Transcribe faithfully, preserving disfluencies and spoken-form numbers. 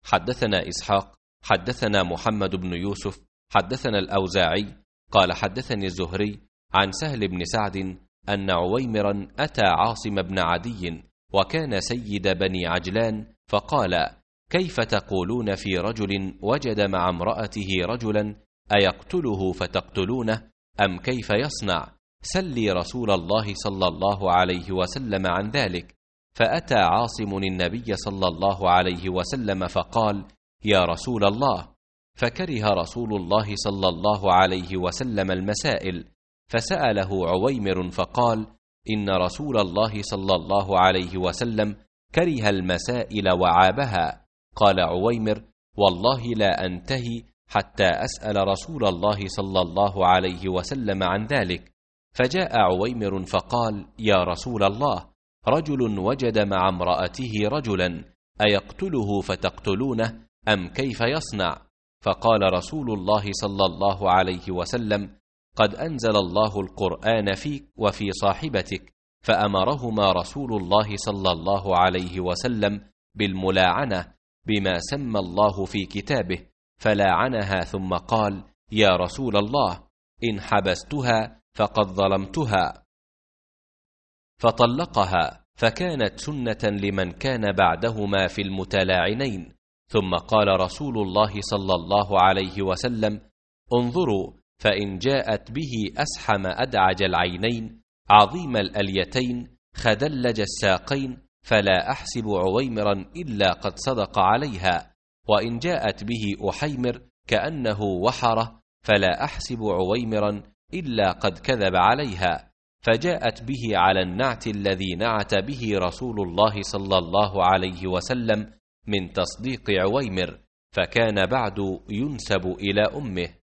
حدثنا إسحاق حدثنا محمد بن يوسف حدثنا الأوزاعي قال حدثني الزهري عن سهل بن سعد أن عويمرا أتى عاصم بن عدي وكان سيد بني عجلان فقال: كيف تقولون في رجل وجد مع امرأته رجلا أيقتله فتقتلونه أم كيف يصنع؟ سلي رسول الله صلى الله عليه وسلم عن ذلك. فأتى عاصم النبي صلى الله عليه وسلم فقال: يا رسول الله. فكره رسول الله صلى الله عليه وسلم المسائل، فسأله عويمر فقال: إن رسول الله صلى الله عليه وسلم كره المسائل وعابها. قال عويمر: والله لا أنتهي حتى أسأل رسول الله صلى الله عليه وسلم عن ذلك. فجاء عويمر فقال: يا رسول الله، رجل وجد مع امرأته رجلا أيقتله فتقتلونه أم كيف يصنع؟ فقال رسول الله صلى الله عليه وسلم: قد أنزل الله القرآن فيك وفي صاحبتك، فأمرهما رسول الله صلى الله عليه وسلم بالملاعنة بما سمى الله في كتابه، فلاعنها ثم قال: يا رسول الله، إن حبستها فقد ظلمتها، فطلقها، فكانت سنة لمن كان بعدهما في المتلاعنين. ثم قال رسول الله صلى الله عليه وسلم: انظروا، فإن جاءت به أسحم أدعج العينين عظيم الأليتين خدلج الساقين فلا أحسب عويمرا إلا قد صدق عليها، وإن جاءت به أحيمر كأنه وحره فلا أحسب عويمرا إلا قد كذب عليها. فجاءت به على النعت الذي نعت به رسول الله صلى الله عليه وسلم من تصديق عويمر، فكان بعد ينسب إلى أمه.